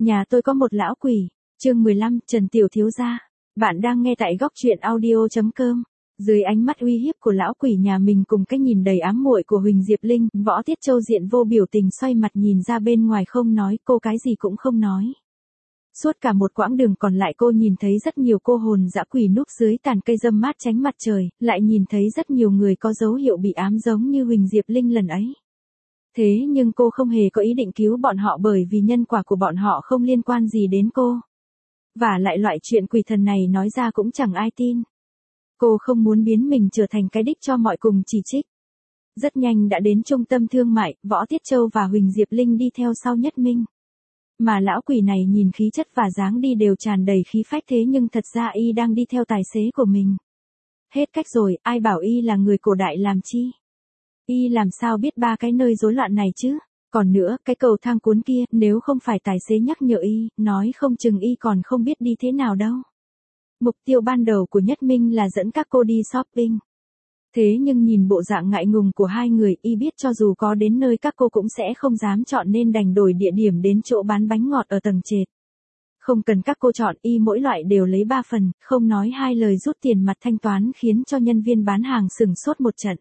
Nhà tôi có một lão quỷ. Chương 15, Trần Tiểu Thiếu Gia. Bạn đang nghe tại góc truyện audio.com. Dưới ánh mắt uy hiếp của lão quỷ nhà mình cùng cái nhìn đầy ám muội của Huỳnh Diệp Linh, Võ Tiết Châu diện vô biểu tình xoay mặt nhìn ra bên ngoài không nói, cô cái gì cũng không nói. Suốt cả một quãng đường còn lại cô nhìn thấy rất nhiều cô hồn dã quỷ núp dưới tàn cây râm mát tránh mặt trời, lại nhìn thấy rất nhiều người có dấu hiệu bị ám giống như Huỳnh Diệp Linh lần ấy. Thế nhưng cô không hề có ý định cứu bọn họ bởi vì nhân quả của bọn họ không liên quan gì đến cô. Và lại loại chuyện quỷ thần này nói ra cũng chẳng ai tin. Cô không muốn biến mình trở thành cái đích cho mọi cùng chỉ trích. Rất nhanh đã đến trung tâm thương mại, Võ Tiết Châu và Huỳnh Diệp Linh đi theo sau Nhất Minh. Mà lão quỷ này nhìn khí chất và dáng đi đều tràn đầy khí phách thế nhưng thật ra y đang đi theo tài xế của mình. Hết cách rồi, ai bảo y là người cổ đại làm chi? Y làm sao biết ba cái nơi rối loạn này chứ? Còn nữa, cái cầu thang cuốn kia, nếu không phải tài xế nhắc nhở y, nói không chừng y còn không biết đi thế nào đâu. Mục tiêu ban đầu của Nhất Minh là dẫn các cô đi shopping. Thế nhưng nhìn bộ dạng ngại ngùng của hai người, y biết cho dù có đến nơi các cô cũng sẽ không dám chọn nên đành đổi địa điểm đến chỗ bán bánh ngọt ở tầng trệt. Không cần các cô chọn, y mỗi loại đều lấy 3 phần, không nói hai lời rút tiền mặt thanh toán khiến cho nhân viên bán hàng sửng sốt một trận.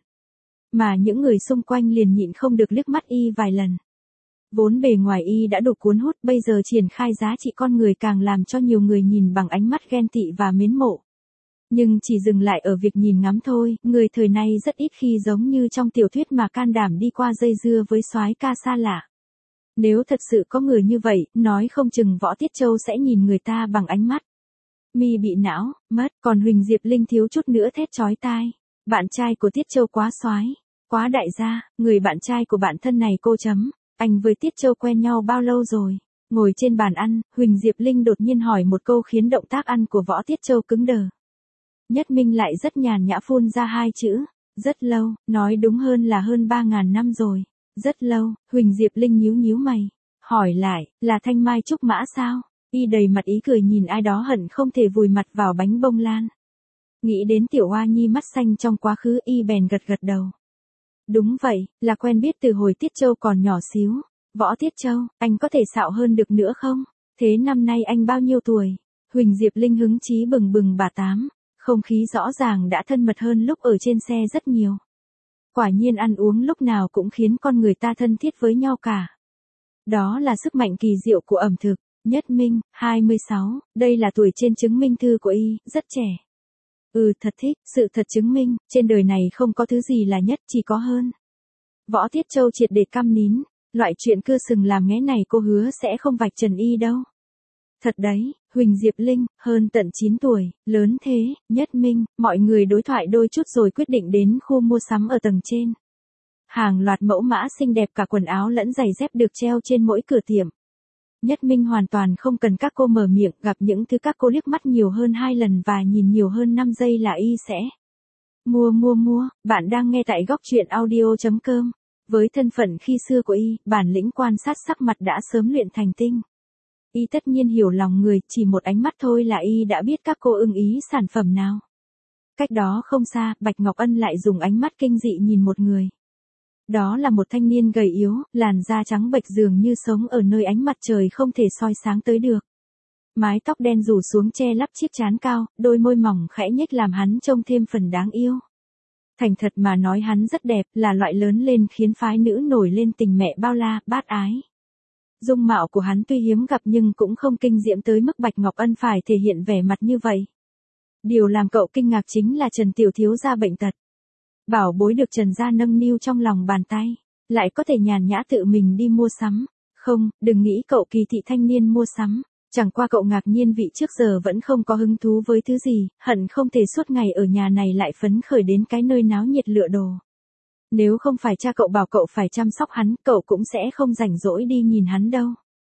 Mà những người xung quanh liền nhịn không được liếc mắt y vài lần. Vốn bề ngoài y đã đủ cuốn hút, bây giờ triển khai giá trị con người càng làm cho nhiều người nhìn bằng ánh mắt ghen tị và mến mộ. Nhưng chỉ dừng lại ở việc nhìn ngắm thôi, người thời nay rất ít khi giống như trong tiểu thuyết mà can đảm đi qua dây dưa với soái ca xa lạ. Nếu thật sự có người như vậy, nói không chừng Võ Tiết Châu sẽ nhìn người ta bằng ánh mắt mi bị não, mất, còn Huỳnh Diệp Linh thiếu chút nữa thét chói tai. Bạn trai của Tiết Châu quá soái, quá đại gia, người bạn trai của bạn thân này cô chấm, anh với Tiết Châu quen nhau bao lâu rồi? Ngồi trên bàn ăn, Huỳnh Diệp Linh đột nhiên hỏi một câu khiến động tác ăn của Võ Tiết Châu cứng đờ. Nhất Minh lại rất nhàn nhã phun ra hai chữ, rất lâu, nói đúng hơn là hơn 3.000 năm rồi. Rất lâu, Huỳnh Diệp Linh nhíu nhíu mày, hỏi lại, là Thanh Mai Trúc Mã sao? Y đầy mặt ý cười nhìn ai đó hận không thể vùi mặt vào bánh bông lan. Nghĩ đến tiểu oa nhi mắt xanh trong quá khứ y bèn gật gật đầu. Đúng vậy, là quen biết từ hồi Tiết Châu còn nhỏ xíu. Võ Tiết Châu, anh có thể xạo hơn được nữa không? Thế năm nay anh bao nhiêu tuổi? Huỳnh Diệp Linh hứng chí bừng bừng bà tám. Không khí rõ ràng đã thân mật hơn lúc ở trên xe rất nhiều. Quả nhiên ăn uống lúc nào cũng khiến con người ta thân thiết với nhau cả. Đó là sức mạnh kỳ diệu của ẩm thực. Nhất Minh, 26, đây là tuổi trên chứng minh thư của y, rất trẻ. Thật thích, sự thật chứng minh, trên đời này không có thứ gì là nhất, chỉ có hơn. Võ Tiết Châu triệt để câm nín, loại chuyện cưa sừng làm nghé này cô hứa sẽ không vạch trần y đâu. Thật đấy, Huỳnh Diệp Linh, hơn tận 9 tuổi, lớn thế, Nhất Minh, mọi người đối thoại đôi chút rồi quyết định đến khu mua sắm ở tầng trên. Hàng loạt mẫu mã xinh đẹp cả quần áo lẫn giày dép được treo trên mỗi cửa tiệm. Nhất Minh hoàn toàn không cần các cô mở miệng, gặp những thứ các cô liếc mắt nhiều hơn 2 lần và nhìn nhiều hơn 5 giây là y sẽ mua. Bạn đang nghe tại góc truyện audio.com. Với thân phận khi xưa của y, bản lĩnh quan sát sắc mặt đã sớm luyện thành tinh. Y tất nhiên hiểu lòng người, chỉ một ánh mắt thôi là y đã biết các cô ưng ý sản phẩm nào. Cách đó không xa, Bạch Ngọc Ân lại dùng ánh mắt kinh dị nhìn một người. Đó là một thanh niên gầy yếu, làn da trắng bệch dường như sống ở nơi ánh mặt trời không thể soi sáng tới được. Mái tóc đen rủ xuống che lấp chiếc trán cao, đôi môi mỏng khẽ nhếch làm hắn trông thêm phần đáng yêu. Thành thật mà nói hắn rất đẹp, là loại lớn lên khiến phái nữ nổi lên tình mẹ bao la, bát ái. Dung mạo của hắn tuy hiếm gặp nhưng cũng không kinh diễm tới mức Bạch Ngọc Ân phải thể hiện vẻ mặt như vậy. Điều làm cậu kinh ngạc chính là Trần Tiểu Thiếu Gia bệnh tật. Bảo bối được Trần gia nâng niu trong lòng bàn tay, lại có thể nhàn nhã tự mình đi mua sắm. Không, đừng nghĩ cậu kỳ thị thanh niên mua sắm. Chẳng qua cậu ngạc nhiên vị trước giờ vẫn không có hứng thú với thứ gì, hận không thể suốt ngày ở nhà này lại phấn khởi đến cái nơi náo nhiệt lựa đồ. Nếu không phải cha cậu bảo cậu phải chăm sóc hắn, cậu cũng sẽ không rảnh rỗi đi nhìn hắn đâu.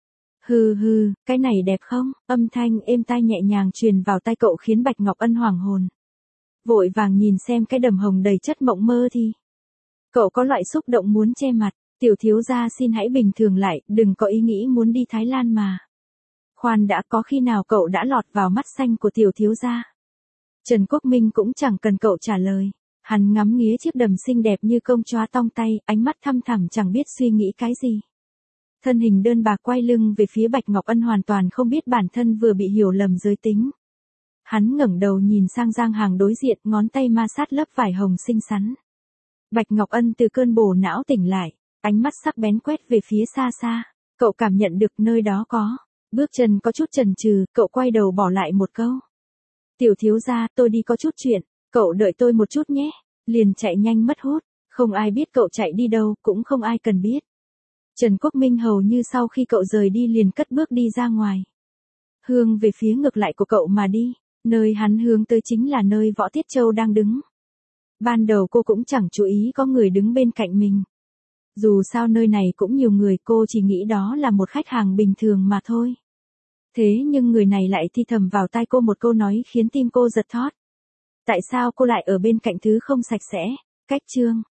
Hừ, cái này đẹp không? Âm thanh êm tai nhẹ nhàng truyền vào tai cậu khiến Bạch Ngọc Ân hoảng hồn. Vội vàng nhìn xem cái đầm hồng đầy chất mộng mơ thì. Cậu có loại xúc động muốn che mặt, Tiểu Thiếu Gia xin hãy bình thường lại, đừng có ý nghĩ muốn đi Thái Lan mà. Khoan đã, có khi nào cậu đã lọt vào mắt xanh của Tiểu Thiếu Gia? Trần Quốc Minh cũng chẳng cần cậu trả lời. Hắn ngắm nghía chiếc đầm xinh đẹp như công chóa tong tay, ánh mắt thăm thẳm chẳng biết suy nghĩ cái gì. Thân hình đơn bạc quay lưng về phía Bạch Ngọc Ân hoàn toàn không biết bản thân vừa bị hiểu lầm giới tính. Hắn ngẩng đầu nhìn sang Giang Hàng đối diện, ngón tay ma sát lớp vải hồng xinh xắn. Bạch Ngọc Ân từ cơn bổ não tỉnh lại, ánh mắt sắc bén quét về phía xa xa. Cậu cảm nhận được nơi đó có. Bước chân có chút chần chừ, cậu quay đầu bỏ lại một câu. Tiểu thiếu gia, tôi đi có chút chuyện, cậu đợi tôi một chút nhé. Liền chạy nhanh mất hút, không ai biết cậu chạy đi đâu, cũng không ai cần biết. Trần Quốc Minh hầu như sau khi cậu rời đi liền cất bước đi ra ngoài. Hướng về phía ngược lại của cậu mà đi, nơi hắn hướng tới chính là nơi Võ Tiết Châu đang đứng. Ban đầu cô cũng chẳng chú ý có người đứng bên cạnh mình. Dù sao nơi này cũng nhiều người, cô chỉ nghĩ đó là một khách hàng bình thường mà thôi. Thế nhưng người này lại thì thầm vào tai cô một câu nói khiến tim cô giật thót. Tại sao cô lại ở bên cạnh thứ không sạch sẽ? Cách chương